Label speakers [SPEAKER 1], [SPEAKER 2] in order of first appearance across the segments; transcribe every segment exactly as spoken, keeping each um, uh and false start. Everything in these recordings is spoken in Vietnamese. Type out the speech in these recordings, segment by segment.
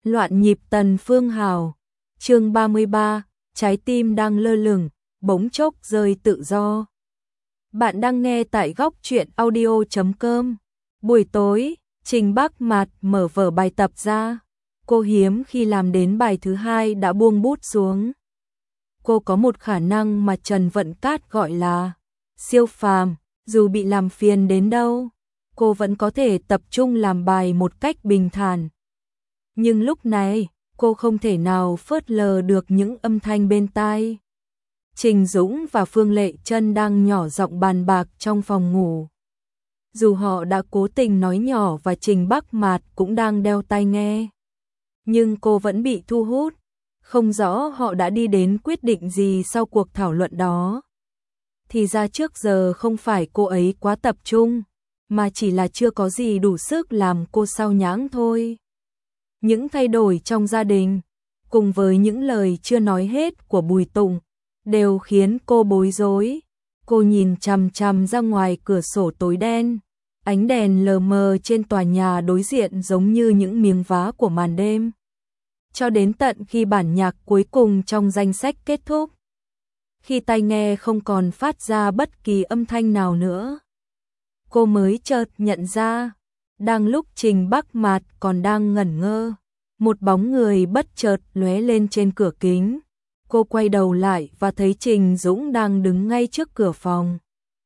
[SPEAKER 1] Loạn nhịp Tần Phương Hào, chương ba mươi ba, trái tim đang lơ lửng, bỗng chốc rơi tự do. Bạn đang nghe tại góc truyện audio chấm com. Buổi tối, Trình Bắc Mạt mở vở bài tập ra. Cô hiếm khi làm đến bài thứ hai đã buông bút xuống. Cô có một khả năng mà Trần Vận Cát gọi là siêu phàm, dù bị làm phiền đến đâu, cô vẫn có thể tập trung làm bài một cách bình thản. Nhưng lúc này, cô không thể nào phớt lờ được những âm thanh bên tai. Trình Dũng và Phương Lệ Trân đang nhỏ giọng bàn bạc trong phòng ngủ. Dù họ đã cố tình nói nhỏ và Trình Bắc Mạt cũng đang đeo tai nghe, nhưng cô vẫn bị thu hút. Không rõ họ đã đi đến quyết định gì sau cuộc thảo luận đó. Thì ra trước giờ không phải cô ấy quá tập trung, mà chỉ là chưa có gì đủ sức làm cô sao nhãng thôi. Những thay đổi trong gia đình, cùng với những lời chưa nói hết của Bùi Tùng, đều khiến cô bối rối. Cô nhìn chằm chằm ra ngoài cửa sổ tối đen, ánh đèn lờ mờ trên tòa nhà đối diện giống như những miếng vá của màn đêm. Cho đến tận khi bản nhạc cuối cùng trong danh sách kết thúc, khi tai nghe không còn phát ra bất kỳ âm thanh nào nữa, cô mới chợt nhận ra, đang lúc Trình Bắc Mạt còn đang ngẩn ngơ, một bóng người bất chợt lóe lên trên cửa kính. Cô quay đầu lại và thấy Trình Dũng đang đứng ngay trước cửa phòng.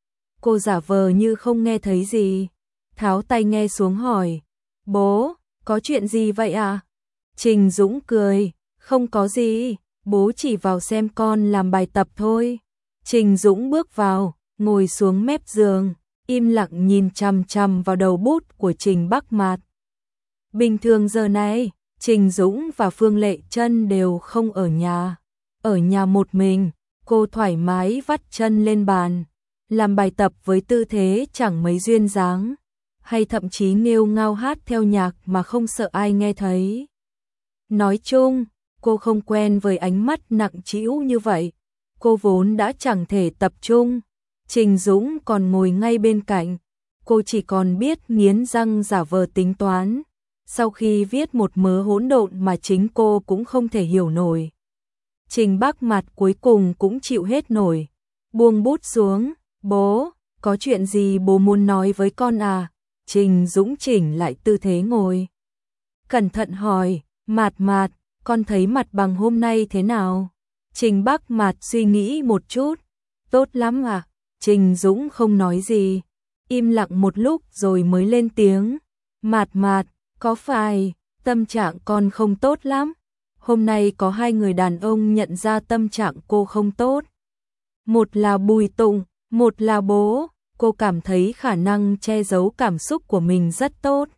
[SPEAKER 1] Cô giả vờ như không nghe thấy gì, tháo tai nghe xuống hỏi: "Bố, có chuyện gì vậy à?" Trình Dũng cười: "Không có gì, bố chỉ vào xem con làm bài tập thôi." Trình Dũng bước vào, ngồi xuống mép giường, im lặng nhìn chằm chằm vào đầu bút của Trình Bắc Mạt. Bình thường giờ này, Trình Dũng và Phương Lệ Trân đều không ở nhà. Ở nhà một mình, cô thoải mái vắt chân lên bàn, làm bài tập với tư thế chẳng mấy duyên dáng, hay thậm chí nghêu ngao hát theo nhạc mà không sợ ai nghe thấy. Nói chung, cô không quen với ánh mắt nặng trĩu như vậy. Cô vốn đã chẳng thể tập trung. Trình Dũng còn ngồi ngay bên cạnh. Cô chỉ còn biết nghiến răng giả vờ tính toán. Sau khi viết một mớ hỗn độn mà chính cô cũng không thể hiểu nổi, Trình Bắc Mạt cuối cùng cũng chịu hết nổi, buông bút xuống. "Bố, có chuyện gì bố muốn nói với con à?" Trình Dũng chỉnh lại tư thế ngồi, cẩn thận hỏi: "Mạt Mạt, con thấy mặt bằng hôm nay thế nào?" Trình Bắc Mạt suy nghĩ một chút: "Tốt lắm à?" Trình Dũng không nói gì, im lặng một lúc rồi mới lên tiếng: "Mạt Mạt, có phải tâm trạng con không tốt lắm? Hôm nay có hai người đàn ông nhận ra tâm trạng cô không tốt. Một là Bùi Tùng, một là bố." Cô cảm thấy khả năng che giấu cảm xúc của mình rất tốt.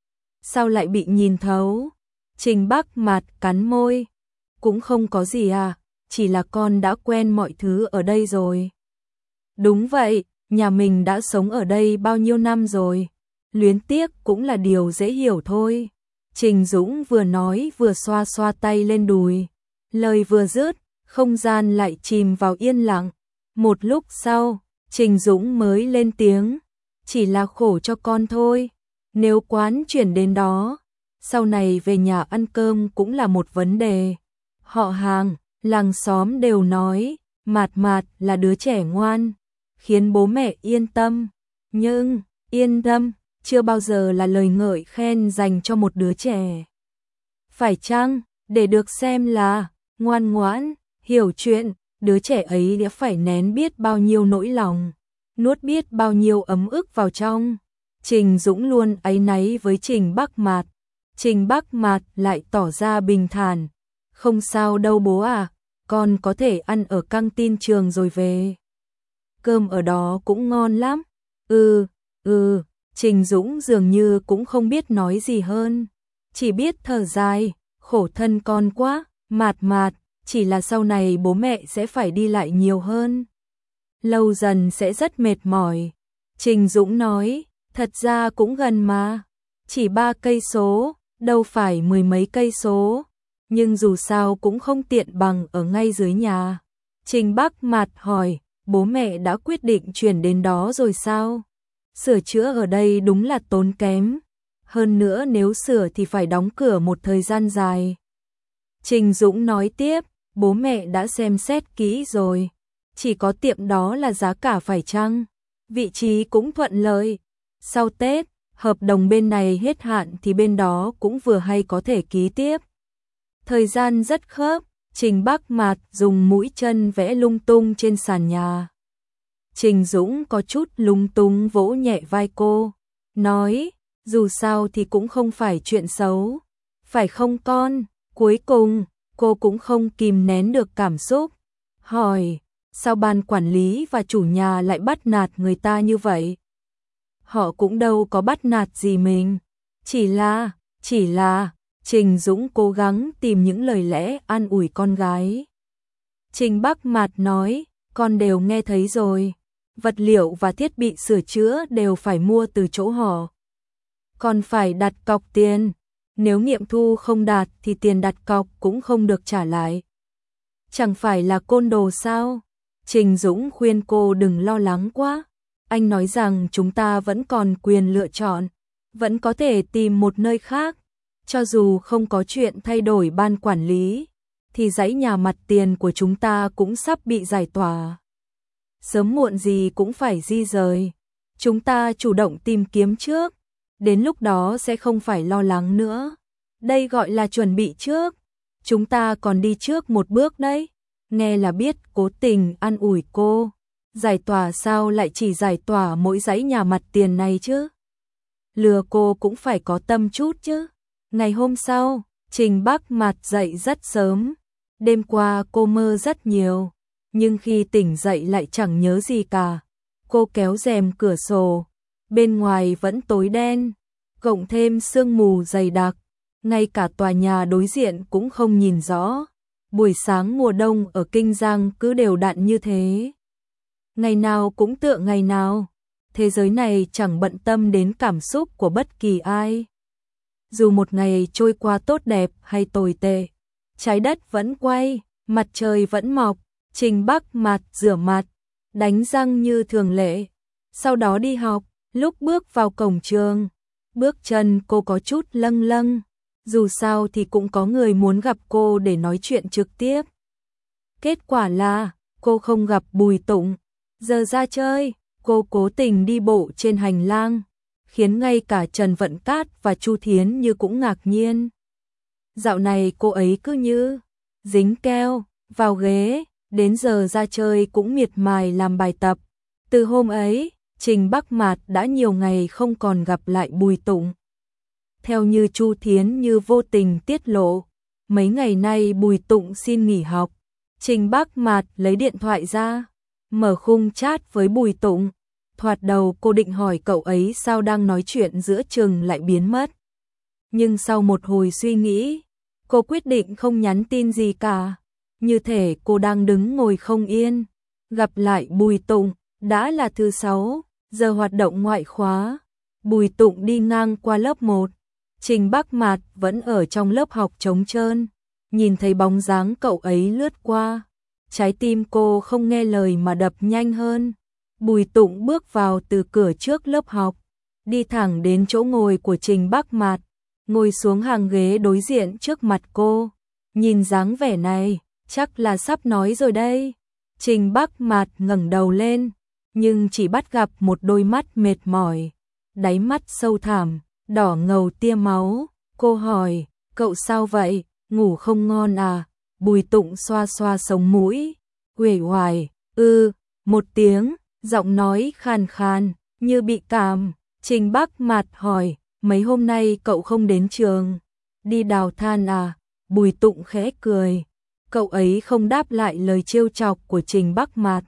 [SPEAKER 1] Sao lại bị nhìn thấu? Trình Bắc Mạt cắn môi: "Cũng không có gì à, chỉ là con đã quen mọi thứ ở đây rồi." "Đúng vậy, nhà mình đã sống ở đây bao nhiêu năm rồi, luyến tiếc cũng là điều dễ hiểu thôi." Trình Dũng vừa nói vừa xoa xoa tay lên đùi. Lời vừa dứt, không gian lại chìm vào yên lặng. Một lúc sau, Trình Dũng mới lên tiếng: "Chỉ là khổ cho con thôi. Nếu quán chuyển đến đó, sau này về nhà ăn cơm cũng là một vấn đề. Họ hàng, làng xóm đều nói Mạt Mạt là đứa trẻ ngoan, khiến bố mẹ yên tâm. Nhưng, yên tâm chưa bao giờ là lời ngợi khen dành cho một đứa trẻ. Phải chăng, để được xem là ngoan ngoãn, hiểu chuyện, đứa trẻ ấy đã phải nén biết bao nhiêu nỗi lòng, nuốt biết bao nhiêu ấm ức vào trong." Trình Dũng luôn áy náy với Trình Bắc Mạt. Trình Bắc Mạt lại tỏ ra bình thản: "Không sao đâu bố à, con có thể ăn ở căng tin trường rồi về. Cơm ở đó cũng ngon lắm." "Ừ, ừ." Trình Dũng dường như cũng không biết nói gì hơn, chỉ biết thở dài: "Khổ thân con quá, Mạt Mạt, chỉ là sau này bố mẹ sẽ phải đi lại nhiều hơn, lâu dần sẽ rất mệt mỏi." Trình Dũng nói: "Thật ra cũng gần mà, chỉ ba cây số, đâu phải mười mấy cây số, nhưng dù sao cũng không tiện bằng ở ngay dưới nhà." Trình Bắc Mạt hỏi: "Bố mẹ đã quyết định chuyển đến đó rồi sao? Sửa chữa ở đây đúng là tốn kém." hơn nữa nếu sửa thì phải đóng cửa một thời gian dài. Trình Dũng nói tiếp, bố mẹ đã xem xét kỹ rồi, chỉ có tiệm đó là giá cả phải chăng, vị trí cũng thuận lợi. Sau Tết, hợp đồng bên này hết hạn thì bên đó cũng vừa hay có thể ký tiếp. Thời gian rất khớp, Trình Bắc Mạt dùng mũi chân vẽ lung tung trên sàn nhà. Trình Dũng có chút lung tung vỗ nhẹ vai cô, nói, dù sao thì cũng không phải chuyện xấu, phải không con? Cuối cùng, cô cũng không kìm nén được cảm xúc, hỏi, sao ban quản lý và chủ nhà lại bắt nạt người ta như vậy? Họ cũng đâu có bắt nạt gì mình, chỉ là, chỉ là, Trình Dũng cố gắng tìm những lời lẽ an ủi con gái. Trình Bắc Mạt nói, con đều nghe thấy rồi, vật liệu và thiết bị sửa chữa đều phải mua từ chỗ họ. Còn phải đặt cọc tiền, nếu nghiệm thu không đạt thì tiền đặt cọc cũng không được trả lại. Chẳng phải là côn đồ sao? Trình Dũng khuyên cô đừng lo lắng quá. Anh nói rằng chúng ta vẫn còn quyền lựa chọn, vẫn có thể tìm một nơi khác. Cho dù không có chuyện thay đổi ban quản lý, thì dãy nhà mặt tiền của chúng ta cũng sắp bị giải tỏa. Sớm muộn gì cũng phải di rời. Chúng ta chủ động tìm kiếm trước, đến lúc đó sẽ không phải lo lắng nữa. Đây gọi là chuẩn bị trước. Chúng ta còn đi trước một bước đấy. Nghe là biết cố tình an ủi cô. Giải tỏa sao lại chỉ giải tỏa mỗi dãy nhà mặt tiền này chứ? Lừa cô cũng phải có tâm chút chứ. Ngày hôm sau, Trình Bắc Mạt dậy rất sớm. Đêm qua cô mơ rất nhiều, nhưng khi tỉnh dậy lại chẳng nhớ gì cả. Cô kéo rèm cửa sổ, bên ngoài vẫn tối đen, cộng thêm sương mù dày đặc, ngay cả tòa nhà đối diện cũng không nhìn rõ. Buổi sáng mùa đông ở Kinh Giang cứ đều đặn như thế. Ngày nào cũng tựa ngày nào, thế giới này chẳng bận tâm đến cảm xúc của bất kỳ ai. Dù một ngày trôi qua tốt đẹp hay tồi tệ, trái đất vẫn quay, mặt trời vẫn mọc. Trình Bắc Mạt rửa mặt, đánh răng như thường lệ, sau đó đi học. Lúc bước vào cổng trường, bước chân cô có chút lâng lâng, dù sao thì cũng có người muốn gặp cô để nói chuyện trực tiếp. Kết quả là cô không gặp Bùi Tụng. Giờ ra chơi, cô cố tình đi bộ trên hành lang, khiến ngay cả Trần Vận Cát và Chu Thiến Như cũng ngạc nhiên. Dạo này cô ấy cứ như dính keo vào ghế, đến giờ ra chơi cũng miệt mài làm bài tập. Từ hôm ấy, Trình Bắc Mạt đã nhiều ngày không còn gặp lại Bùi Tụng. Theo như Chu Thiến Như vô tình tiết lộ, mấy ngày nay Bùi Tụng xin nghỉ học. Trình Bắc Mạt lấy điện thoại ra, mở khung chat với Bùi Tụng. Thoạt đầu cô định hỏi cậu ấy sao đang nói chuyện giữa chừng lại biến mất. Nhưng sau một hồi suy nghĩ, cô quyết định không nhắn tin gì cả. Như thể cô đang đứng ngồi không yên. Gặp lại Bùi Tụng, đã là thứ sáu, giờ hoạt động ngoại khóa. Bùi Tụng đi ngang qua lớp một. Trình Bắc Mạt vẫn ở trong lớp học trống trơn. Nhìn thấy bóng dáng cậu ấy lướt qua, trái tim cô không nghe lời mà đập nhanh hơn. Bùi Tụng bước vào từ cửa trước lớp học, đi thẳng đến chỗ ngồi của Trình Bắc Mạt, ngồi xuống hàng ghế đối diện trước mặt cô. Nhìn dáng vẻ này, chắc là sắp nói rồi đây. Trình Bắc Mạt ngẩng đầu lên, nhưng chỉ bắt gặp một đôi mắt mệt mỏi, đáy mắt sâu thẳm, đỏ ngầu tia máu. Cô hỏi, cậu sao vậy, ngủ không ngon à? Bùi Tụng xoa xoa sống mũi, uể oải, ư, một tiếng, giọng nói khàn khàn, như bị cảm. Trình Bắc Mạt hỏi, mấy hôm nay cậu không đến trường, đi đào than à? Bùi Tụng khẽ cười, cậu ấy không đáp lại lời trêu chọc của Trình Bắc Mạt,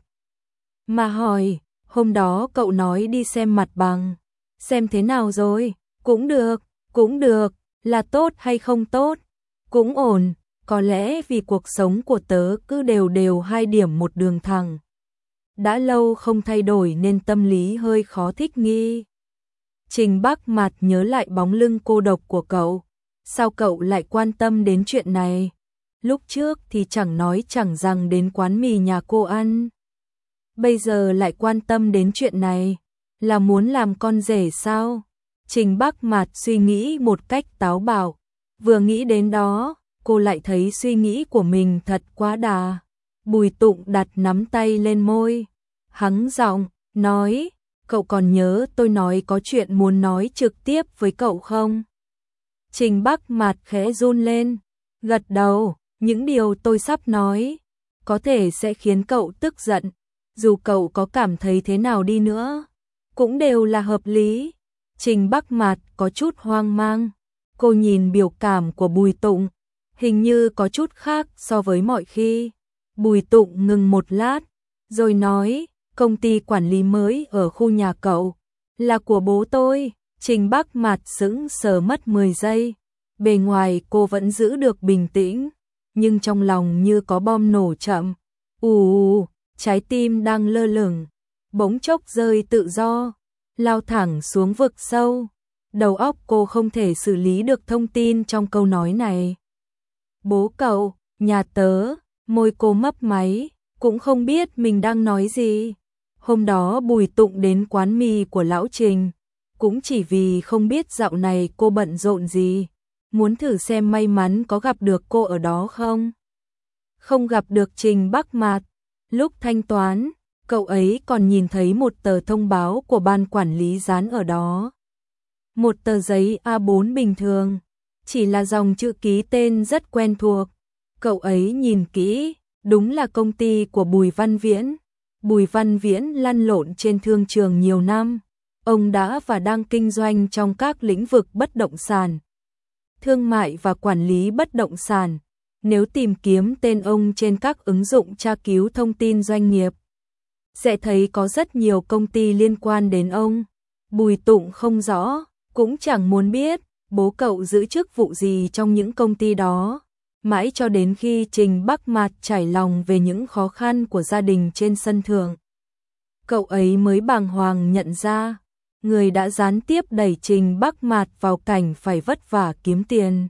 [SPEAKER 1] mà hỏi, hôm đó cậu nói đi xem mặt bằng, xem thế nào rồi? Cũng được, cũng được, là tốt hay không tốt? Cũng ổn, có lẽ vì cuộc sống của tớ cứ đều đều hai điểm một đường thẳng. Đã lâu không thay đổi nên tâm lý hơi khó thích nghi. Trình Bắc Mạt nhớ lại bóng lưng cô độc của cậu. Sao cậu lại quan tâm đến chuyện này? Lúc trước thì chẳng nói chẳng rằng đến quán mì nhà cô ăn. Bây giờ lại quan tâm đến chuyện này, là muốn làm con rể sao? Trình Bắc Mạt suy nghĩ một cách táo bạo, vừa nghĩ đến đó, cô lại thấy suy nghĩ của mình thật quá đà. Bùi Tụng đặt nắm tay lên môi, hắng giọng, nói, cậu còn nhớ tôi nói có chuyện muốn nói trực tiếp với cậu không? Trình Bắc Mạt khẽ run lên, gật đầu, những điều tôi sắp nói, có thể sẽ khiến cậu tức giận, dù cậu có cảm thấy thế nào đi nữa, cũng đều là hợp lý. Trình Bắc Mạt có chút hoang mang, cô nhìn biểu cảm của Bùi Tụng, hình như có chút khác so với mọi khi. Bùi Tụng ngừng một lát, rồi nói, công ty quản lý mới ở khu nhà cậu, là của bố tôi. Trình Bắc Mạt sững sờ mất mười giây, bề ngoài cô vẫn giữ được bình tĩnh, nhưng trong lòng như có bom nổ chậm. Ù ù, trái tim đang lơ lửng, bỗng chốc rơi tự do, lao thẳng xuống vực sâu. Đầu óc cô không thể xử lý được thông tin trong câu nói này. Bố cậu, nhà tớ, môi cô mấp máy, cũng không biết mình đang nói gì. Hôm đó Bùi Tụng đến quán mì của lão Trình, cũng chỉ vì không biết dạo này cô bận rộn gì, muốn thử xem may mắn có gặp được cô ở đó không. Không gặp được Trình Bắc Mạt, lúc thanh toán, cậu ấy còn nhìn thấy một tờ thông báo của ban quản lý dán ở đó. Một tờ giấy A bốn bình thường, chỉ là dòng chữ ký tên rất quen thuộc. Cậu ấy nhìn kỹ, đúng là công ty của Bùi Văn Viễn. Bùi Văn Viễn lăn lộn trên thương trường nhiều năm, ông đã và đang kinh doanh trong các lĩnh vực bất động sản, thương mại và quản lý bất động sản. Nếu tìm kiếm tên ông trên các ứng dụng tra cứu thông tin doanh nghiệp, sẽ thấy có rất nhiều công ty liên quan đến ông. Bùi Tụng không rõ, cũng chẳng muốn biết, bố cậu giữ chức vụ gì trong những công ty đó. Mãi cho đến khi Trình Bắc Mạt trải lòng về những khó khăn của gia đình trên sân thượng, cậu ấy mới bàng hoàng nhận ra, người đã gián tiếp đẩy Trình Bắc Mạt vào cảnh phải vất vả kiếm tiền,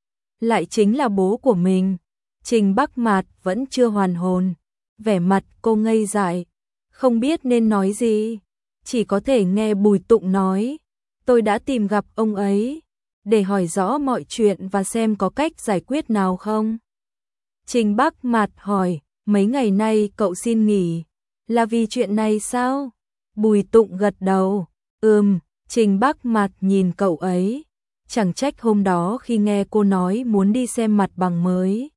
[SPEAKER 1] lại chính là bố của mình. Trình Bắc Mạt vẫn chưa hoàn hồn, vẻ mặt cô ngây dại, không biết nên nói gì, chỉ có thể nghe Bùi Tụng nói, tôi đã tìm gặp ông ấy, để hỏi rõ mọi chuyện và xem có cách giải quyết nào không. Trình Bắc Mạt hỏi, mấy ngày nay cậu xin nghỉ, là vì chuyện này sao? Bùi Tụng gật đầu, ừm. Trình Bắc Mạt nhìn cậu ấy, chẳng trách hôm đó khi nghe cô nói muốn đi xem mặt bằng mới,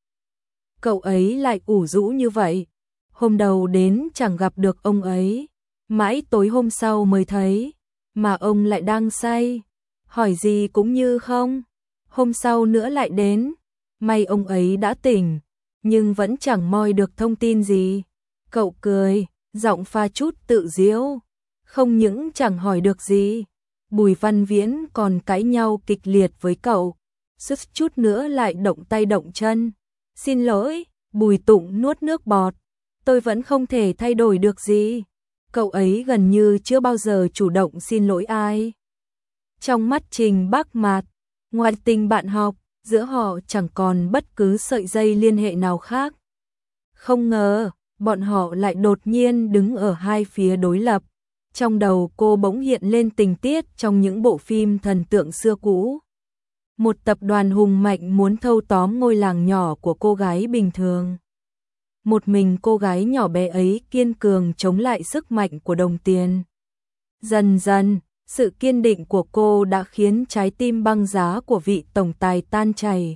[SPEAKER 1] cậu ấy lại ủ rũ như vậy. Hôm đầu đến chẳng gặp được ông ấy, mãi tối hôm sau mới thấy, mà ông lại đang say, hỏi gì cũng như không. Hôm sau nữa lại đến, may ông ấy đã tỉnh, nhưng vẫn chẳng moi được thông tin gì. Cậu cười, giọng pha chút tự giễu, không những chẳng hỏi được gì, Bùi Văn Viễn còn cãi nhau kịch liệt với cậu, suýt chút nữa lại động tay động chân. Xin lỗi, Bùi Tụng nuốt nước bọt, tôi vẫn không thể thay đổi được gì. Cậu ấy gần như chưa bao giờ chủ động xin lỗi ai. Trong mắt Trình Bắc Mạt, ngoài tình bạn học, giữa họ chẳng còn bất cứ sợi dây liên hệ nào khác. Không ngờ, bọn họ lại đột nhiên đứng ở hai phía đối lập. Trong đầu cô bỗng hiện lên tình tiết trong những bộ phim thần tượng xưa cũ. Một tập đoàn hùng mạnh muốn thâu tóm ngôi làng nhỏ của cô gái bình thường. Một mình cô gái nhỏ bé ấy kiên cường chống lại sức mạnh của đồng tiền. Dần dần, sự kiên định của cô đã khiến trái tim băng giá của vị tổng tài tan chảy.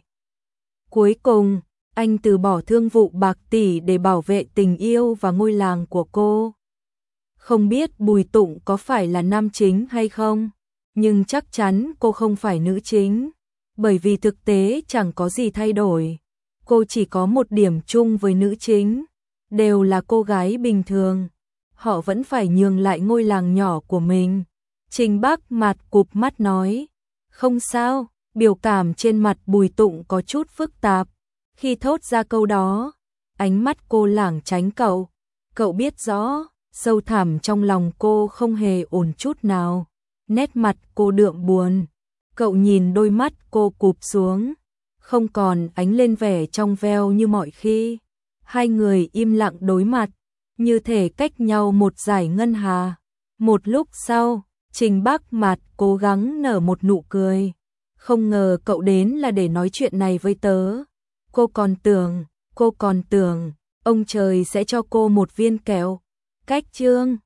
[SPEAKER 1] Cuối cùng, anh từ bỏ thương vụ bạc tỷ để bảo vệ tình yêu và ngôi làng của cô. Không biết Bùi Tụng có phải là nam chính hay không, nhưng chắc chắn cô không phải nữ chính, bởi vì thực tế chẳng có gì thay đổi. Cô chỉ có một điểm chung với nữ chính, đều là cô gái bình thường. Họ vẫn phải nhường lại ngôi làng nhỏ của mình. Trình Bắc Mạt cụp mắt nói, không sao. Biểu cảm trên mặt Bùi Tụng có chút phức tạp. Khi thốt ra câu đó, ánh mắt cô lảng tránh cậu. Cậu biết rõ, sâu thẳm trong lòng cô không hề ổn chút nào. Nét mặt cô đượm buồn. Cậu nhìn đôi mắt cô cụp xuống, không còn ánh lên vẻ trong veo như mọi khi. Hai người im lặng đối mặt, như thể cách nhau một dải ngân hà. Một lúc sau, Trình Bắc Mạt cố gắng nở một nụ cười. Không ngờ cậu đến là để nói chuyện này với tớ. Cô còn tưởng, cô còn tưởng, ông trời sẽ cho cô một viên kẹo. Cách chương